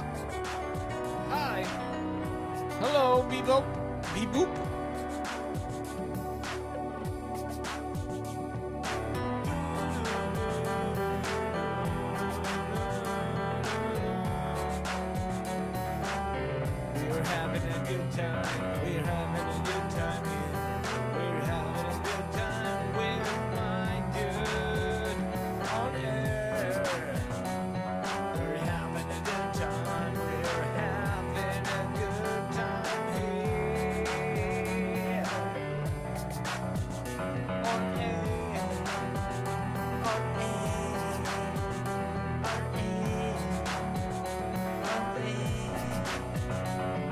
Hi. Hello, beep boop. Beep boop. We're having a good time. We're having a good time here. We're having a good time with my dude on air. We're having a good time. We're having a good time here. On air. On air. On air. On air.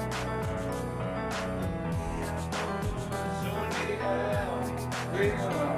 Great.